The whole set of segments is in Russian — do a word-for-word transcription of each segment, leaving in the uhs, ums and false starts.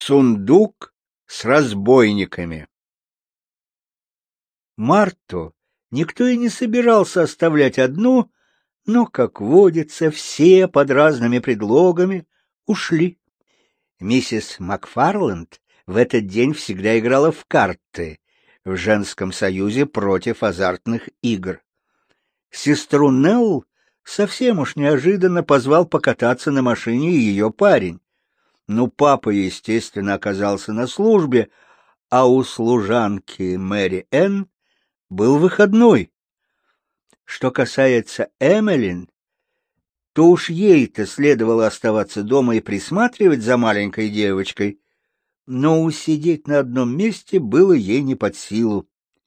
Сундук с разбойниками. Марту никто и не собирался оставлять одну, но, как водится, все под разными предлогами ушли. Миссис Макфарланд в этот день всегда играла в карты в женском союзе против азартных игр. Сестру Нелл совсем уж неожиданно позвал покататься на машине ее парень. Ну, папа, естественно, оказался на службе, а у служанки Мэри Энн был выходной. Что касается Эмилин, то уж ей-то следовало оставаться дома и присматривать за маленькой девочкой, но усидеть на одном месте было ей не под силу.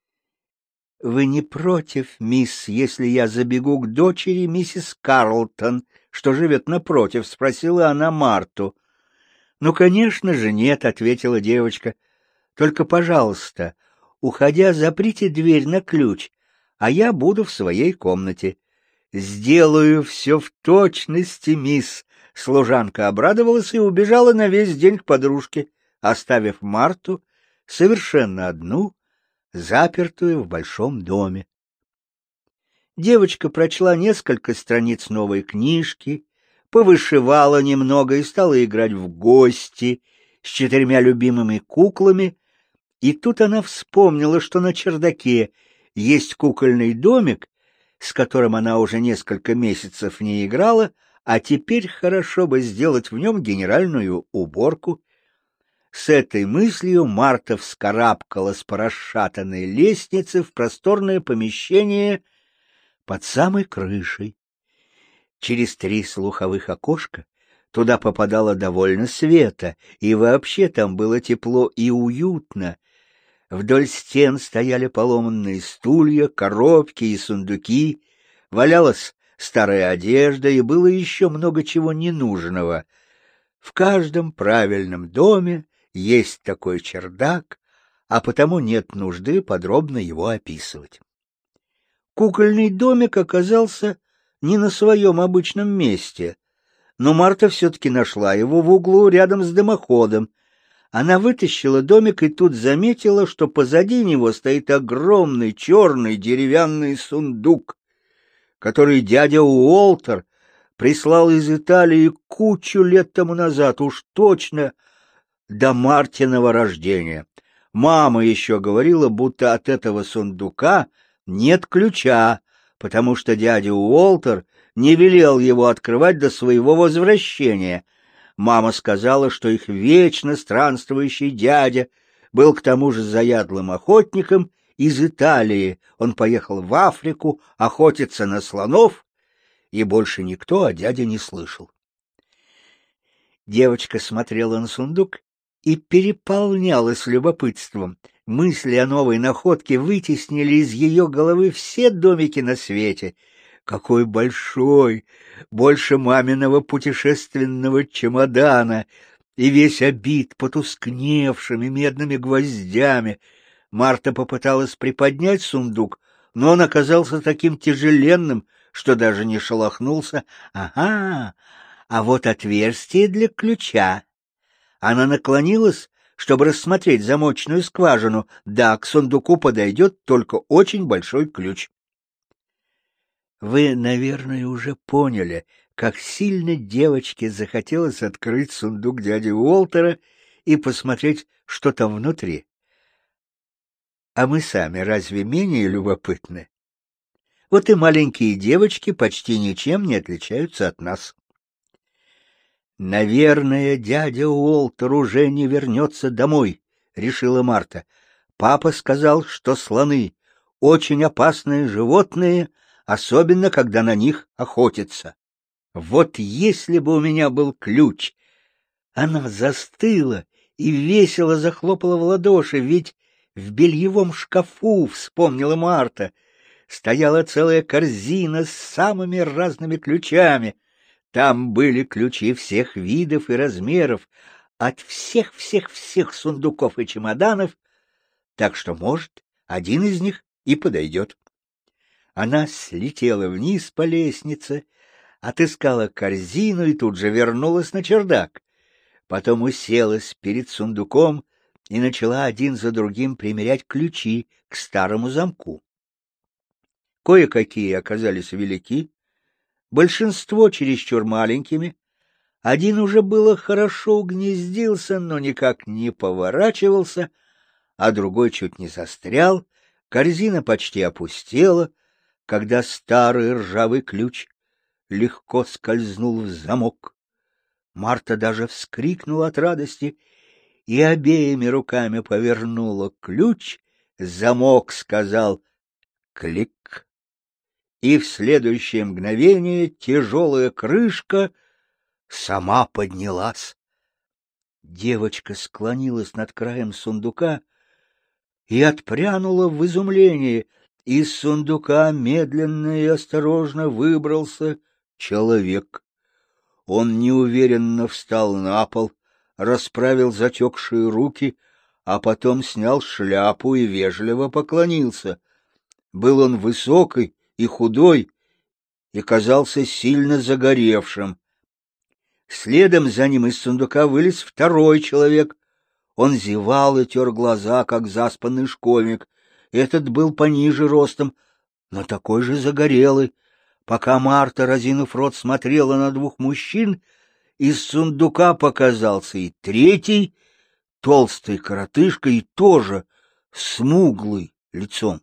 — Вы не против, мисс, если я забегу к дочери миссис Карлтон, что живет напротив? — спросила она Марту. — Ну, конечно же, нет, — ответила девочка. — Только, пожалуйста, уходя, заприте дверь на ключ, а я буду в своей комнате. — Сделаю все в точности, мисс. Служанка обрадовалась и убежала на весь день к подружке, оставив Марту совершенно одну, запертую в большом доме. Девочка прочла несколько страниц новой книжки, повышивала немного и стала играть в гости с четырьмя любимыми куклами, и тут она вспомнила, что на чердаке есть кукольный домик, с которым она уже несколько месяцев не играла, а теперь хорошо бы сделать в нем генеральную уборку. С этой мыслью Марта вскарабкалась по расшатанной лестнице в просторное помещение под самой крышей. Через три слуховых окошка туда попадало довольно света, и вообще там было тепло и уютно. Вдоль стен стояли поломанные стулья, коробки и сундуки, валялась старая одежда, и было еще много чего ненужного. В каждом правильном доме есть такой чердак, а потому нет нужды подробно его описывать. Кукольный домик оказался не на своем обычном месте, но Марта все-таки нашла его в углу рядом с дымоходом. Она вытащила домик и тут заметила, что позади него стоит огромный черный деревянный сундук, который дядя Уолтер прислал из Италии кучу лет тому назад, уж точно до Мартиного рождения. Мама еще говорила, будто от этого сундука нет ключа, потому что дядя Уолтер не велел его открывать до своего возвращения. Мама сказала, что их вечно странствующий дядя был к тому же заядлым охотником из Италии. Он поехал в Африку охотиться на слонов, и больше никто о дяде не слышал. Девочка смотрела на сундук и переполнялась любопытством. Мысли о новой находке вытеснили из ее головы все домики на свете. Какой большой, больше маминого путешественного чемодана, и весь обит потускневшими медными гвоздями. Марта попыталась приподнять сундук, но он оказался таким тяжеленным, что даже не шелохнулся. Ага, а вот отверстие для ключа. Она наклонилась, чтобы рассмотреть замочную скважину. Да, к сундуку подойдет только очень большой ключ. Вы, наверное, уже поняли, как сильно девочке захотелось открыть сундук дяди Уолтера и посмотреть, что там внутри. А мы сами разве менее любопытны? Вот и маленькие девочки почти ничем не отличаются от нас. «Наверное, дядя Уолтер уже не вернется домой», — решила Марта. «Папа сказал, что слоны — очень опасные животные, особенно когда на них охотятся. Вот если бы у меня был ключ!» Она застыла и весело захлопала в ладоши, ведь в бельевом шкафу, вспомнила Марта, стояла целая корзина с самыми разными ключами. Там были ключи всех видов и размеров, от всех-всех-всех сундуков и чемоданов, так что, может, один из них и подойдет. Она слетела вниз по лестнице, отыскала корзину и тут же вернулась на чердак. потом уселась перед сундуком и начала один за другим примерять ключи к старому замку. Кое-какие оказались велики, большинство чересчур маленькими, один уже было хорошо угнездился, но никак не поворачивался, а другой чуть не застрял, корзина почти опустела, когда старый ржавый ключ легко скользнул в замок. Марта даже вскрикнула от радости и обеими руками повернула ключ, замок сказал «клик», и в следующее мгновение тяжелая крышка сама поднялась. Девочка склонилась над краем сундука и отпрянула в изумлении. Из сундука медленно и осторожно выбрался человек. Он неуверенно встал на пол, расправил затекшие руки, а потом снял шляпу и вежливо поклонился. Был он высокий и худой и казался сильно загоревшим. Следом за ним из сундука вылез второй человек. Он зевал и тер глаза, как заспанный школьник. Этот был пониже ростом, но такой же загорелый. Пока Марта, разинув рот, смотрела на двух мужчин, из сундука показался и третий, толстый коротышка и тоже смуглый лицом.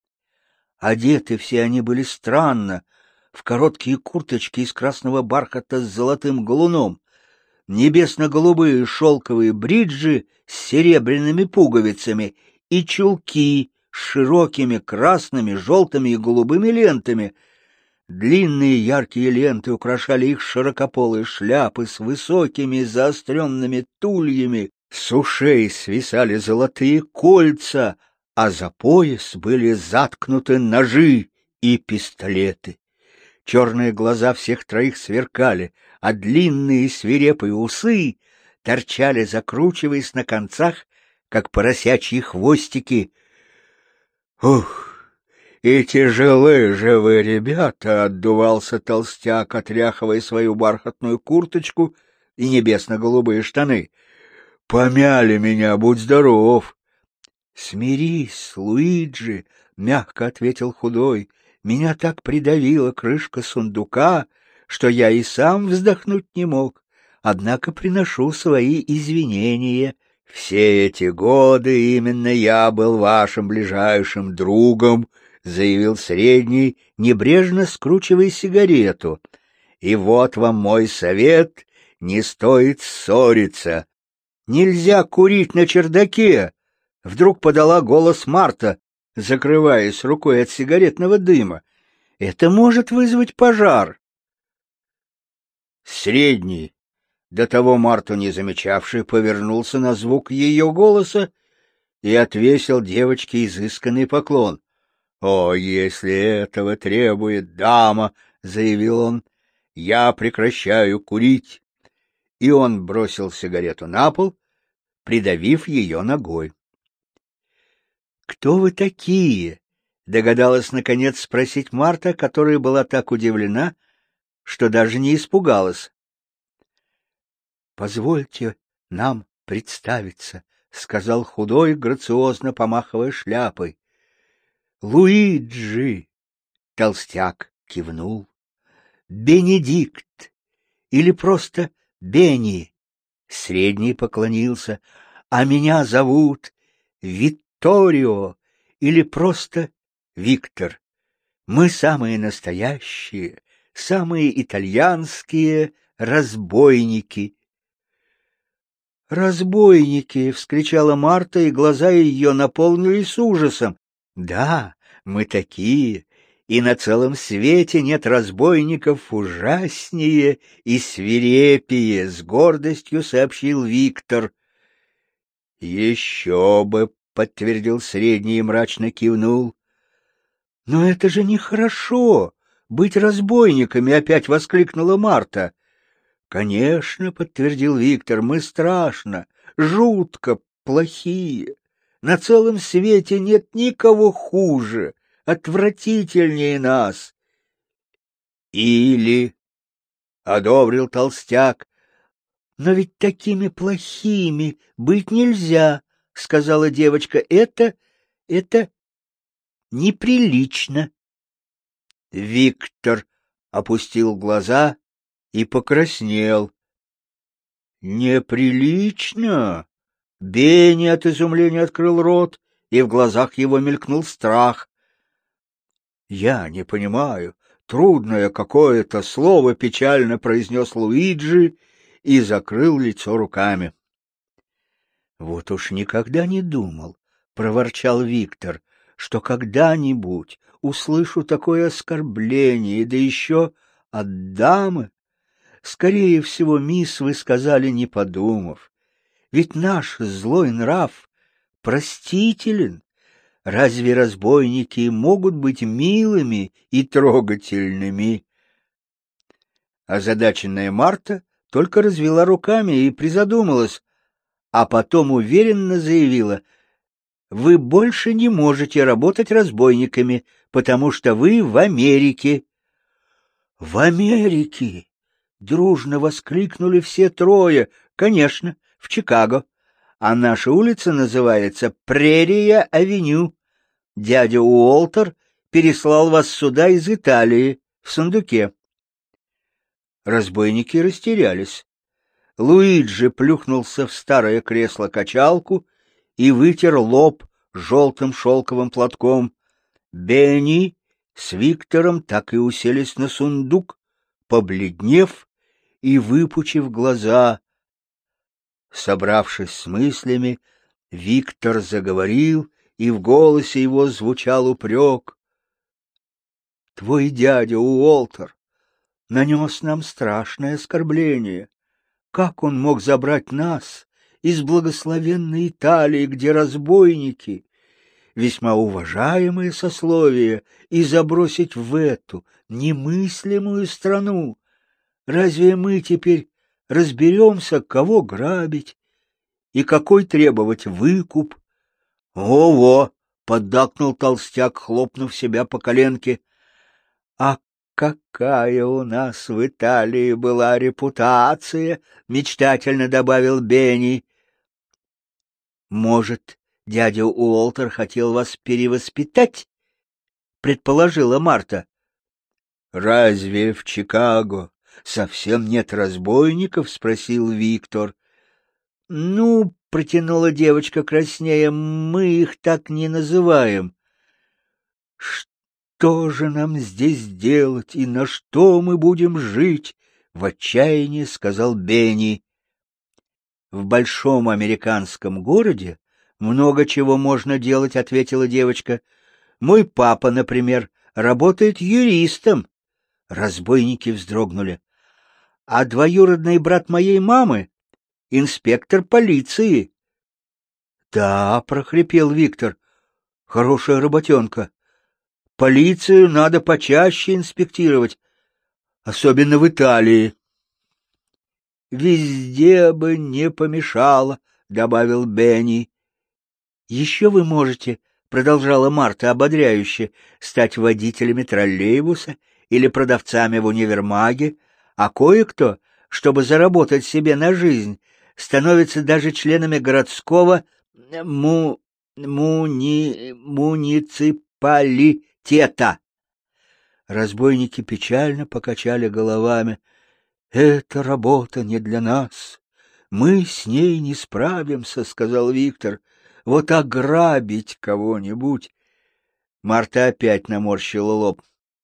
Одеты все они были странно, в короткие курточки из красного бархата с золотым галуном, небесно-голубые шелковые бриджи с серебряными пуговицами и чулки с широкими красными, желтыми и голубыми лентами. Длинные яркие ленты украшали их широкополые шляпы с высокими заостренными тульями, с ушей свисали золотые кольца, а за пояс были заткнуты ножи и пистолеты. Черные глаза всех троих сверкали, а длинные свирепые усы торчали, закручиваясь на концах, как поросячьи хвостики. «Ух, и тяжелые же вы, ребята!» — отдувался толстяк, отряхивая свою бархатную курточку и небесно-голубые штаны. «Помяли меня, будь здоров!» «Смирись, Луиджи!» — мягко ответил худой. «Меня так придавила крышка сундука, что я и сам вздохнуть не мог. Однако приношу свои извинения. Все эти годы именно я был вашим ближайшим другом», — заявил средний, небрежно скручивая сигарету. «И вот вам мой совет: не стоит ссориться». «Нельзя курить на чердаке!» — вдруг подала голос Марта, закрываясь рукой от сигаретного дыма. «Это может вызвать пожар». Средний, до того Марту не замечавший, повернулся на звук ее голоса и отвесил девочке изысканный поклон. «О, если этого требует дама», — заявил он, — «я прекращаю курить». И он бросил сигарету на пол, придавив ее ногой. «Кто вы такие?» — догадалась, наконец, спросить Марта, которая была так удивлена, что даже не испугалась. «Позвольте нам представиться», — сказал худой, грациозно помахивая шляпой. «Луиджи», — толстяк кивнул, — «Бенедикт или просто Бенни», — средний поклонился, — «а меня зовут Витторио или просто Виктор. Мы самые настоящие, самые итальянские разбойники». «Разбойники!» — вскричала Марта, и глаза ее наполнились ужасом. «Да, мы такие, и на целом свете нет разбойников ужаснее и свирепее», — с гордостью сообщил Виктор. «Еще бы!» — подтвердил средний и мрачно кивнул. «Но это же нехорошо — быть разбойниками!» — опять воскликнула Марта. «Конечно», — подтвердил Виктор, — «мы страшно, жутко плохие. На целом свете нет никого хуже, отвратительнее нас». «Или», — одобрил толстяк, Но ведь такими плохими быть нельзя, — сказала девочка. — Это... это неприлично. Виктор опустил глаза и покраснел. — Неприлично? Бенни от изумления открыл рот, и в глазах его мелькнул страх. — Я не понимаю. Трудное какое-то слово, — печально произнес Луиджи и закрыл лицо руками. — Вот уж никогда не думал, — проворчал Виктор, — что когда-нибудь услышу такое оскорбление, да еще от дамы. Скорее всего, мисс, вы сказали, не подумав. Ведь наш злой нрав простителен. Разве разбойники могут быть милыми и трогательными? Озадаченная Марта только развела руками и призадумалась, а потом уверенно заявила: «Вы больше не можете работать разбойниками, потому что вы в Америке». «В Америке!» — дружно воскликнули все трое. «Конечно, в Чикаго. А наша улица называется Прерия-авеню. Дядя Уолтер переслал вас сюда из Италии в сундуке». Разбойники растерялись. Луиджи плюхнулся в старое кресло-качалку и вытер лоб желтым шелковым платком. Бенни с Виктором так и уселись на сундук, побледнев и выпучив глаза. Собравшись с мыслями, Виктор заговорил, и в голосе его звучал упрек. — Твой дядя Уолтер нанес нам страшное оскорбление. Как он мог забрать нас из благословенной Италии, где разбойники, весьма уважаемые сословия, и забросить в эту немыслимую страну? Разве мы теперь разберемся, кого грабить и какой требовать выкуп? — Во-во! — поддакнул толстяк, хлопнув себя по коленке. — А какая у нас в Италии была репутация! — мечтательно добавил Бенни. — Может, дядя Уолтер хотел вас перевоспитать? — предположила Марта. — Разве в Чикаго совсем нет разбойников? — спросил Виктор. — Ну, — протянула девочка краснея, — мы их так не называем. — Что же нам здесь делать и на что мы будем жить? — в отчаянии сказал Бенни. — В большом американском городе много чего можно делать, — ответила девочка. — Мой папа, например, работает юристом. Разбойники вздрогнули. — А двоюродный брат моей мамы — инспектор полиции. — Да, — прохрипел Виктор, — хорошая работенка. Полицию надо почаще инспектировать, особенно в Италии. — Везде бы не помешало, — добавил Бенни. — Еще вы можете, — продолжала Марта ободряюще, — стать водителями троллейбуса или продавцами в универмаге, а кое-кто, чтобы заработать себе на жизнь, становится даже членами городского му... муни... муниципалитета. Разбойники печально покачали головами. — Эта работа не для нас. Мы с ней не справимся, — сказал Виктор. — Вот ограбить кого-нибудь. Марта опять наморщила лоб.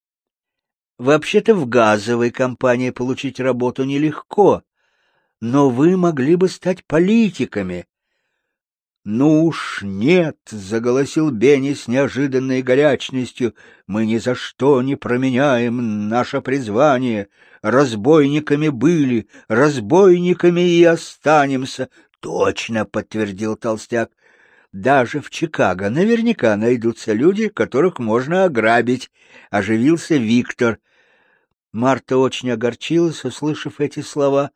— Вообще-то в газовой компании получить работу нелегко, но вы могли бы стать политиками. — Ну уж нет, — заголосил Бенни с неожиданной горячностью, — мы ни за что не променяем наше призвание. Разбойниками были, разбойниками и останемся. — Точно, — подтвердил толстяк. — Даже в Чикаго наверняка найдутся люди, которых можно ограбить, — оживился Виктор. Марта очень огорчилась, услышав эти слова.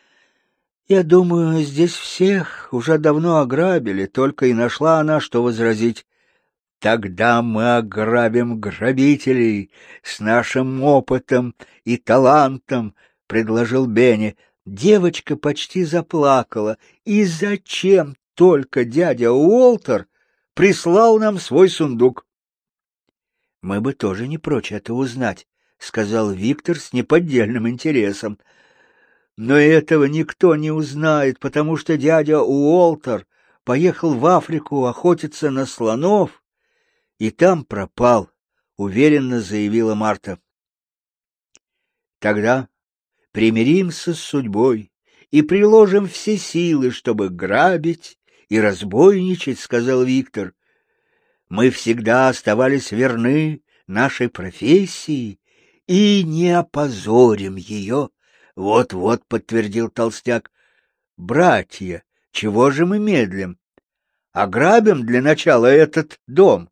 Я думаю, здесь всех уже давно ограбили, только и нашла она, что возразить. Тогда мы ограбим грабителей с нашим опытом и талантом, — предложил Бенни. Девочка почти заплакала. И зачем только дядя Уолтер прислал нам свой сундук? — Мы бы тоже не прочь это узнать, — сказал Виктор с неподдельным интересом. — Но этого никто не узнает, потому что дядя Уолтер поехал в Африку охотиться на слонов и там пропал, — уверенно заявила Марта. — Тогда примиримся с судьбой и приложим все силы, чтобы грабить и разбойничать, — сказал Виктор. Мы всегда оставались верны нашей профессии и не опозорим ее. Вот-вот, — подтвердил толстяк. — Братья, чего же мы медлим? Ограбим для начала этот дом.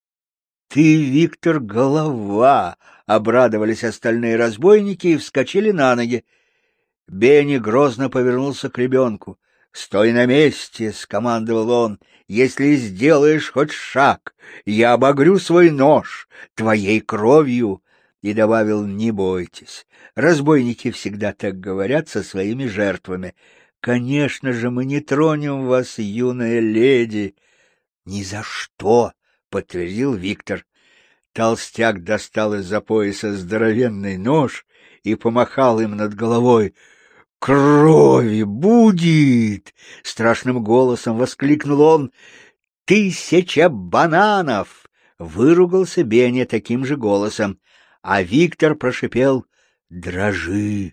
— Ты, Виктор, голова! — обрадовались остальные разбойники и вскочили на ноги. Бенни грозно повернулся к ребенку. — Стой на месте! — скомандовал он. — Если сделаешь хоть шаг, я обогрю свой нож твоей кровью. И добавил: — Не бойтесь. Разбойники всегда так говорят со своими жертвами. Конечно же, мы не тронем вас, юная леди. — Ни за что! — подтвердил Виктор. Толстяк достал из-за пояса здоровенный нож и помахал им над головой. — Крови будет! — страшным голосом воскликнул он. — Тысяча бананов! — выругался Бенни таким же голосом. А Виктор прошипел: — Дрожи,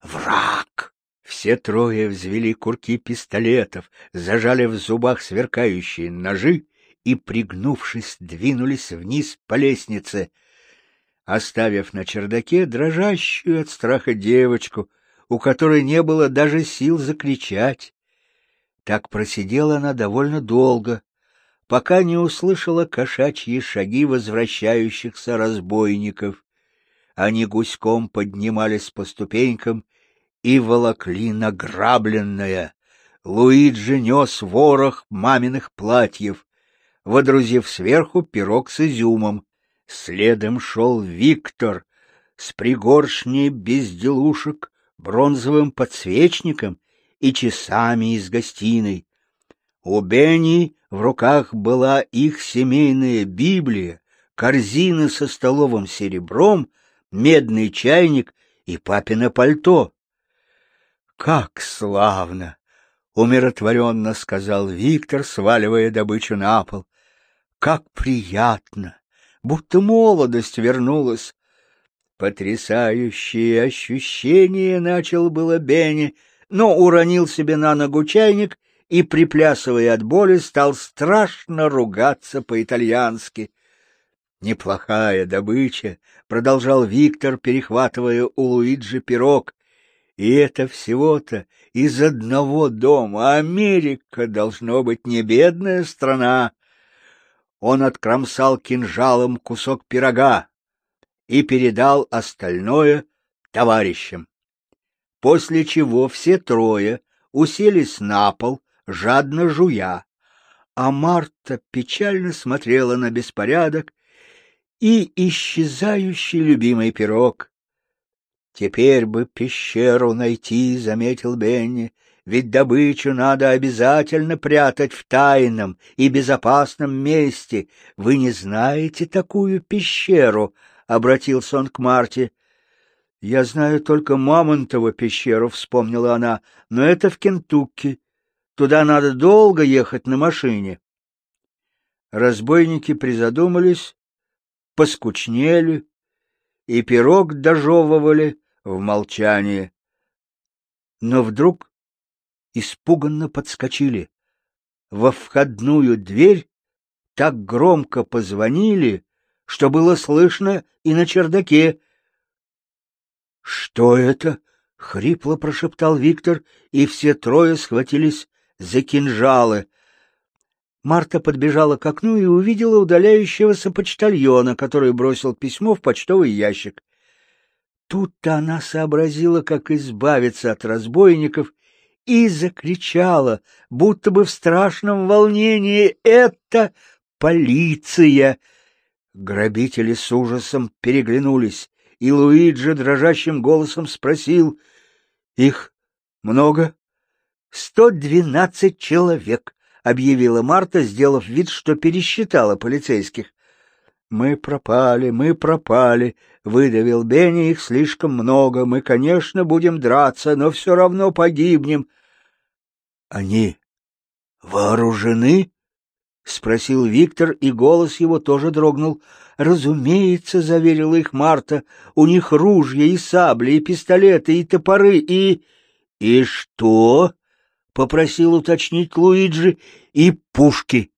враг! Все трое взвели курки пистолетов, зажали в зубах сверкающие ножи и, пригнувшись, двинулись вниз по лестнице, оставив на чердаке дрожащую от страха девочку, у которой не было даже сил закричать. Так просидела она довольно долго, пока не услышала кошачьи шаги возвращающихся разбойников. Они гуськом поднимались по ступенькам и волокли награбленное. Луиджи нес ворох маминых платьев, водрузив сверху пирог с изюмом. Следом шел Виктор с пригоршней безделушек, бронзовым подсвечником и часами из гостиной. У Бенни в руках была их семейная Библия, корзина со столовым серебром, медный чайник и папино пальто. — Как славно! — умиротворенно сказал Виктор, сваливая добычу на пол. — Как приятно! Будто молодость вернулась. Потрясающее ощущение, — начал было Бенни, но уронил себе на ногу чайник и, приплясывая от боли, стал страшно ругаться по-итальянски. — Неплохая добыча, — продолжал Виктор, перехватывая у Луиджи пирог. — И это всего-то из одного дома. Америка, должно быть, не бедная страна. Он откромсал кинжалом кусок пирога и передал остальное товарищам. После чего все трое уселись на пол, жадно жуя, а Марта печально смотрела на беспорядок и исчезающий любимый пирог. — Теперь бы пещеру найти, — заметил Бенни, — ведь добычу надо обязательно прятать в тайном и безопасном месте. Вы не знаете такую пещеру? — обратился он к Марте. — Я знаю только Мамонтову пещеру, — вспомнила она, — но это в Кентукки. Туда надо долго ехать на машине. Разбойники призадумались, поскучнели и пирог дожевывали в молчании. Но вдруг испуганно подскочили. Во входную дверь так громко позвонили, что было слышно и на чердаке. — Что это? — хрипло прошептал Виктор, и все трое схватились за кинжалы. Марта подбежала к окну и увидела удаляющегося почтальона, который бросил письмо в почтовый ящик. Тут-то она сообразила, как избавиться от разбойников, и закричала, будто бы в страшном волнении: «Это полиция!» Грабители с ужасом переглянулись, и Луиджи дрожащим голосом спросил: «Их Много. Сто двенадцать человек, объявила Марта, сделав вид, что пересчитала полицейских. Мы пропали, мы пропали, выдавил Бенни, их слишком много. Мы, конечно, будем драться, но все равно погибнем. Они вооружены? Спросил Виктор, и голос его тоже дрогнул. Разумеется, заверила их Марта, у них ружья и сабли, и пистолеты, и топоры, и... И что? Попросил уточнить Луиджи. И пушки.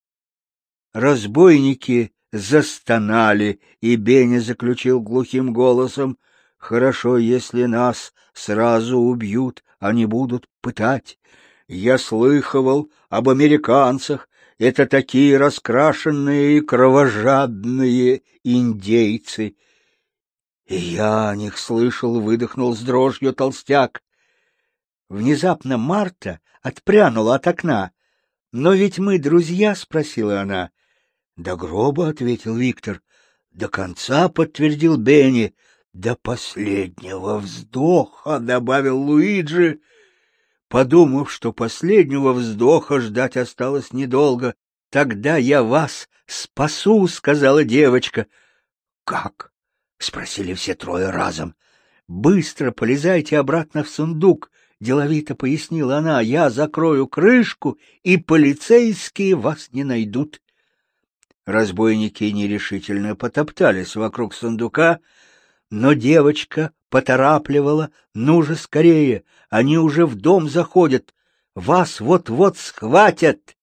Разбойники застонали, и Бенни заключил глухим голосом: хорошо, если нас сразу убьют, а не будут пытать. Я слыхивал об американцах. Это такие раскрашенные и кровожадные индейцы. И я о них слышал, выдохнул с дрожью толстяк. Внезапно Марта отпрянула от окна. Но ведь мы друзья, спросила она. До гроба, ответил Виктор. До конца, подтвердил Бенни. До последнего вздоха, добавил Луиджи, подумав, что последнего вздоха ждать осталось недолго. Тогда я вас спасу, сказала девочка. Как? Спросили все трое разом. Быстро полезайте обратно в сундук, деловито пояснила она. Я закрою крышку, и полицейские вас не найдут. Разбойники нерешительно потоптались вокруг сундука, но девочка поторапливала: ну же скорее, они уже в дом заходят, вас вот-вот схватят.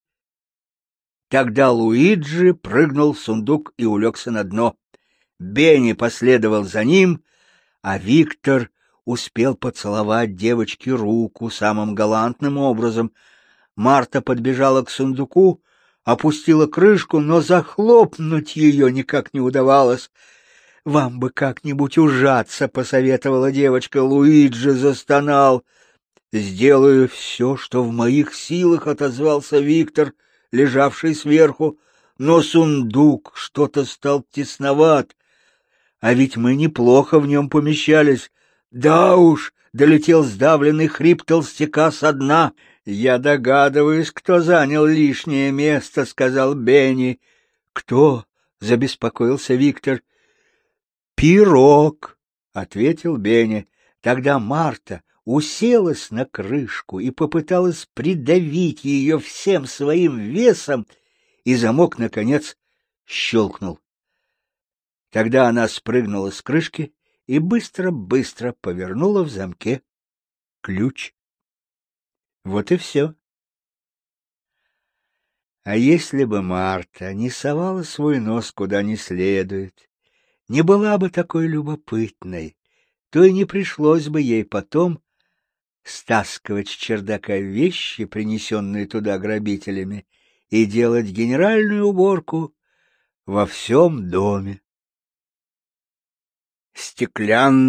Тогда Луиджи прыгнул в сундук и улегся на дно. Бенни последовал за ним, а Виктор успел поцеловать девочке руку самым галантным образом. Марта подбежала к сундуку, опустила крышку, но захлопнуть ее никак не удавалось. — Вам бы как-нибудь ужаться, — посоветовала девочка. Луиджи застонал. — Сделаю все, что в моих силах, — отозвался Виктор, лежавший сверху. Но сундук что-то стал тесноват. А ведь мы неплохо в нем помещались. Да уж, — долетел сдавленный хрип толстяка со дна. — Я догадываюсь, кто занял лишнее место, — сказал Бенни. — Кто? — забеспокоился Виктор. — Пирог, — ответил Бенни. Тогда Марта уселась на крышку и попыталась придавить ее всем своим весом, и замок, наконец, щелкнул. Тогда она спрыгнула с крышки и быстро-быстро повернула в замке ключ. Вот и все. А если бы Марта не совала свой нос куда не следует, не была бы такой любопытной, то и не пришлось бы ей потом стаскивать с чердака вещи, принесенные туда грабителями, и делать генеральную уборку во всем доме. Стеклянный